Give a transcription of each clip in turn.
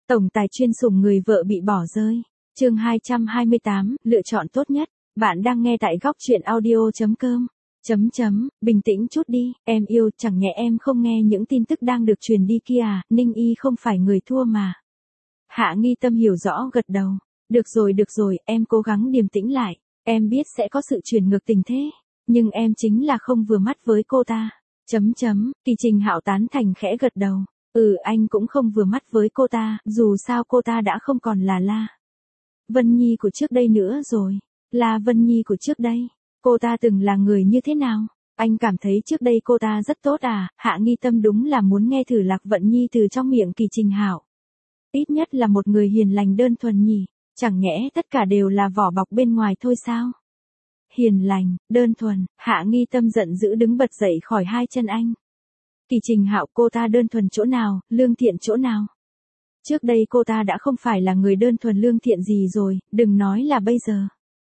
Tổng tài chuyên sủng người vợ bị bỏ rơi. Chương 228, lựa chọn tốt nhất. Bạn đang nghe tại góc truyện audio.com. Bình tĩnh chút đi, em yêu, chẳng nhẽ em không nghe những tin tức đang được truyền đi kia à, Ninh Y không phải người thua mà. Hạ Nghi Tâm hiểu rõ gật đầu. Được rồi, em cố gắng điềm tĩnh lại. Em biết sẽ có sự chuyển ngược tình thế, nhưng em chính là không vừa mắt với cô ta. Kỳ Trình Hạo tán thành khẽ gật đầu. Anh cũng không vừa mắt với cô ta, dù sao cô ta đã không còn là La Vân Nhi của trước đây nữa rồi. La Vân Nhi của trước đây, cô ta từng là người như thế nào? Anh cảm thấy trước đây cô ta rất tốt à? Hạ Nghi Tâm đúng là muốn nghe thử Lạc Vận Nhi từ trong miệng Kỳ Trình Hạo. Ít nhất là một người hiền lành đơn thuần nhỉ, chẳng nhẽ tất cả đều là vỏ bọc bên ngoài thôi sao? Hiền lành, đơn thuần, Hạ Nghi Tâm giận dữ đứng bật dậy khỏi hai chân anh. Kỳ Trình Hạo, cô ta đơn thuần chỗ nào, lương thiện chỗ nào? Trước đây cô ta đã không phải là người đơn thuần lương thiện gì rồi, đừng nói là bây giờ.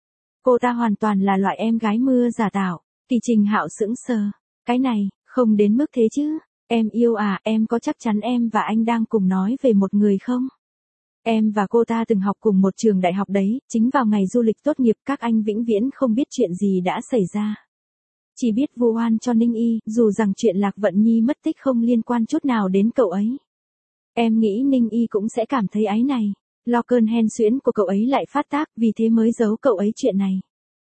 Cô ta hoàn toàn là loại em gái mưa giả tạo. Kỳ Trình Hạo sững sờ. Cái này, không đến mức thế chứ. Em yêu à, em có chắc chắn em và anh đang cùng nói về một người không? Em và cô ta từng học cùng một trường đại học đấy, chính vào ngày du lịch tốt nghiệp các anh vĩnh viễn không biết chuyện gì đã xảy ra. Chỉ biết vu oan cho Ninh Y, dù rằng chuyện Lạc Vận Nhi mất tích không liên quan chút nào đến cậu ấy. Em nghĩ Ninh Y cũng sẽ cảm thấy áy này. Lo cơn hen suyễn của cậu ấy lại phát tác, vì thế mới giấu cậu ấy chuyện này.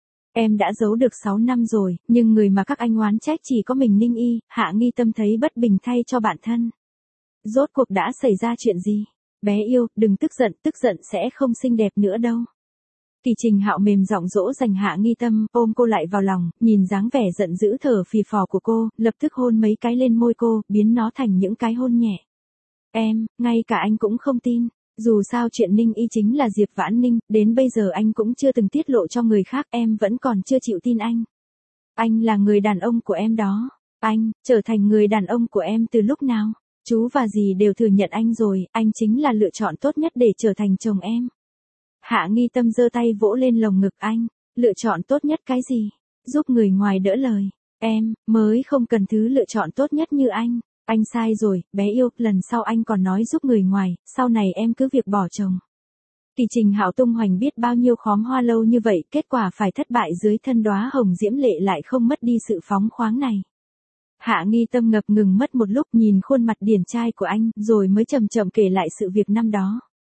Em đã giấu được 6 năm rồi, nhưng người mà các anh oán trách chỉ có mình Ninh Y. Hạ Nghi Tâm thấy bất bình thay cho bản thân. Rốt cuộc đã xảy ra chuyện gì? Bé yêu, đừng tức giận sẽ không xinh đẹp nữa đâu. Kỳ Trình Hạo mềm giọng dỗ dành Hạ Nghi Tâm, ôm cô lại vào lòng, nhìn dáng vẻ giận dữ thở phì phò của cô, lập tức hôn mấy cái lên môi cô, biến nó thành những cái hôn nhẹ. Em, ngay cả anh cũng không tin. Dù sao chuyện Ninh Y chính là Diệp Vãn Ninh, đến bây giờ anh cũng chưa từng tiết lộ cho người khác, em vẫn còn chưa chịu tin anh. Anh là người đàn ông của em đó. Anh, trở thành người đàn ông của em từ lúc nào? Chú và dì đều thừa nhận anh rồi, anh chính là lựa chọn tốt nhất để trở thành chồng em. Hạ Nghi Tâm giơ tay vỗ lên lồng ngực anh. Lựa chọn tốt nhất cái gì? Giúp người ngoài đỡ lời. Em, mới không cần thứ lựa chọn tốt nhất như anh. Anh sai rồi, bé yêu, lần sau anh còn nói giúp người ngoài, sau này em cứ việc bỏ chồng. Kỳ Trình Hạo tung hoành biết bao nhiêu khóm hoa lâu như vậy, kết quả phải thất bại dưới thân đóa hồng diễm lệ lại không mất đi sự phóng khoáng này. Hạ Nghi Tâm ngập ngừng mất một lúc nhìn khuôn mặt điển trai của anh, rồi mới chậm chậm kể lại sự việc năm đó.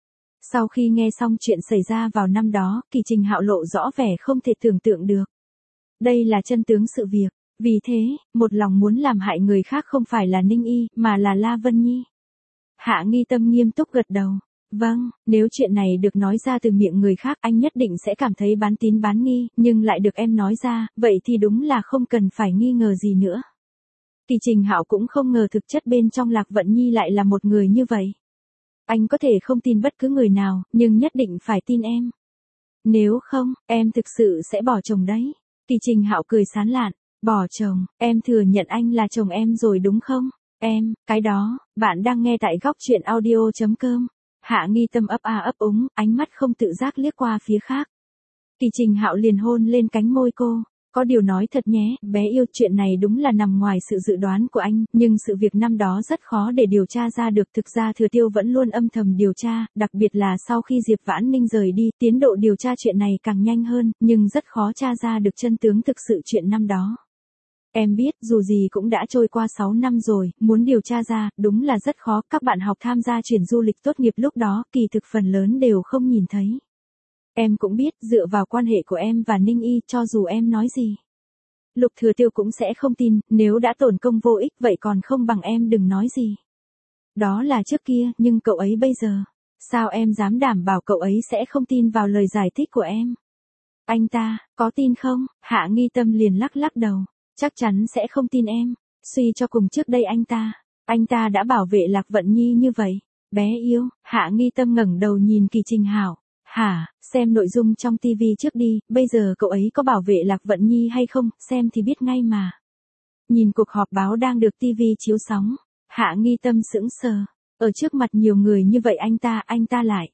Sau khi nghe xong chuyện xảy ra vào năm đó, Kỳ Trình Hạo lộ rõ vẻ không thể tưởng tượng được. Đây là chân tướng sự việc. Vì thế, một lòng muốn làm hại người khác không phải là Ninh Y, mà là La Vân Nhi. Hạ Nghi Tâm nghiêm túc gật đầu. Vâng, nếu chuyện này được nói ra từ miệng người khác anh nhất định sẽ cảm thấy bán tín bán nghi, nhưng lại được em nói ra, vậy thì đúng là không cần phải nghi ngờ gì nữa. Kỳ Trình Hạo cũng không ngờ thực chất bên trong Lạc Vận Nhi lại là một người như vậy. Anh có thể không tin bất cứ người nào, nhưng nhất định phải tin em. Nếu không, em thực sự sẽ bỏ chồng đấy. Kỳ Trình Hạo cười sán lạn. Bỏ chồng, em thừa nhận anh là chồng em rồi đúng không? Em, cái đó, bạn đang nghe tại góc truyện audio.com. Hạ Nghi Tâm ấp a ấp úng, ánh mắt không tự giác liếc qua phía khác. Kỳ Trình Hạo liền hôn lên cánh môi cô. Có điều nói thật nhé, bé yêu, chuyện này đúng là nằm ngoài sự dự đoán của anh, nhưng sự việc năm đó rất khó để điều tra ra được. Thực ra Thừa Tiêu vẫn luôn âm thầm điều tra, đặc biệt là sau khi Diệp Vãn Ninh rời đi, tiến độ điều tra chuyện này càng nhanh hơn, nhưng rất khó tra ra được chân tướng thực sự chuyện năm đó. Em biết, dù gì cũng đã trôi qua 6 năm rồi, muốn điều tra ra, đúng là rất khó. Các bạn học tham gia chuyển du lịch tốt nghiệp lúc đó, kỳ thực phần lớn đều không nhìn thấy. Em cũng biết, dựa vào quan hệ của em và Ninh Y, cho dù em nói gì, Lục Thừa Tiêu cũng sẽ không tin, nếu đã tổn công vô ích vậy còn không bằng em đừng nói gì. Đó là trước kia, nhưng cậu ấy bây giờ, sao em dám đảm bảo cậu ấy sẽ không tin vào lời giải thích của em? Anh ta, có tin không? Hạ Nghi Tâm liền lắc lắc đầu. Chắc chắn sẽ không tin em. Suy cho cùng trước đây anh ta đã bảo vệ Lạc Vận Nhi như vậy. Bé yêu, Hạ Nghi Tâm ngẩng đầu nhìn Kỳ Trình Hạo. Hả, xem nội dung trong TV trước đi, bây giờ cậu ấy có bảo vệ Lạc Vận Nhi hay không, xem thì biết ngay mà. Nhìn cuộc họp báo đang được TV chiếu sóng, Hạ Nghi Tâm sững sờ. Ở trước mặt nhiều người như vậy anh ta lại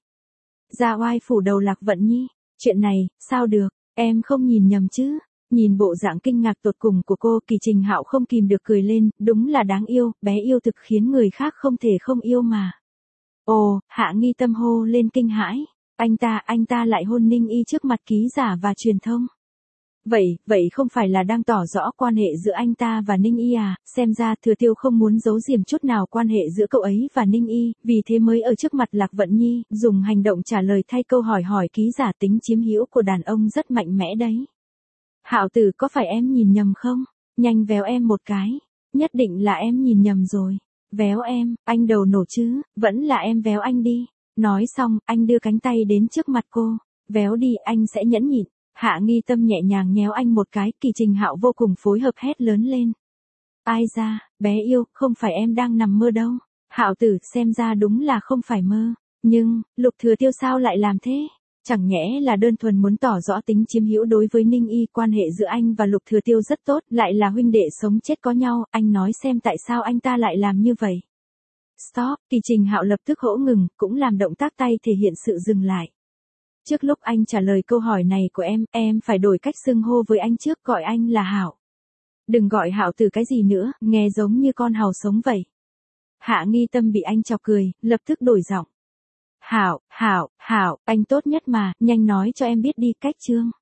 ra oai phủ đầu Lạc Vận Nhi. Chuyện này, sao được, em không nhìn nhầm chứ? Nhìn bộ dạng kinh ngạc tột cùng của cô, Kỳ Trình Hạo không kìm được cười lên, đúng là đáng yêu, bé yêu thực khiến người khác không thể không yêu mà. Ồ, Hạ Nghi Tâm hô lên kinh hãi. Anh ta lại hôn Ninh Y trước mặt ký giả và truyền thông. Vậy không phải là đang tỏ rõ quan hệ giữa anh ta và Ninh Y à, xem ra Thừa Tiêu không muốn giấu giếm chút nào quan hệ giữa cậu ấy và Ninh Y, vì thế mới ở trước mặt Lạc Vận Nhi, dùng hành động trả lời thay câu hỏi ký giả. Tính chiếm hữu của đàn ông rất mạnh mẽ đấy. Hạo Tử, có phải em nhìn nhầm không? Nhanh véo em một cái. Nhất định là em nhìn nhầm rồi. Véo em, anh đầu nổ chứ, vẫn là em véo anh đi. Nói xong, anh đưa cánh tay đến trước mặt cô. Véo đi, anh sẽ nhẫn nhịn. Hạ Nghi Tâm nhẹ nhàng nhéo anh một cái, Kỳ Trình Hạo vô cùng phối hợp hét lớn lên. Ai ra, bé yêu, không phải em đang nằm mơ đâu. Hạo Tử, xem ra đúng là không phải mơ. Nhưng, Lục Thừa Tiêu sao lại làm thế? Chẳng nhẽ là đơn thuần muốn tỏ rõ tính chiếm hữu đối với Ninh Y, quan hệ giữa anh và Lục Thừa Tiêu rất tốt, lại là huynh đệ sống chết có nhau, anh nói xem tại sao anh ta lại làm như vậy. Stop, Kỳ Trình Hạo lập tức hỗ ngừng, cũng làm động tác tay thể hiện sự dừng lại. Trước lúc anh trả lời câu hỏi này của em phải đổi cách xưng hô với anh trước, gọi anh là Hạo. Đừng gọi Hạo Tử cái gì nữa, nghe giống như con hàu sống vậy. Hạ Nghi Tâm bị anh chọc cười, lập tức đổi giọng. Hạo, anh tốt nhất mà, nhanh nói cho em biết đi, cách chương.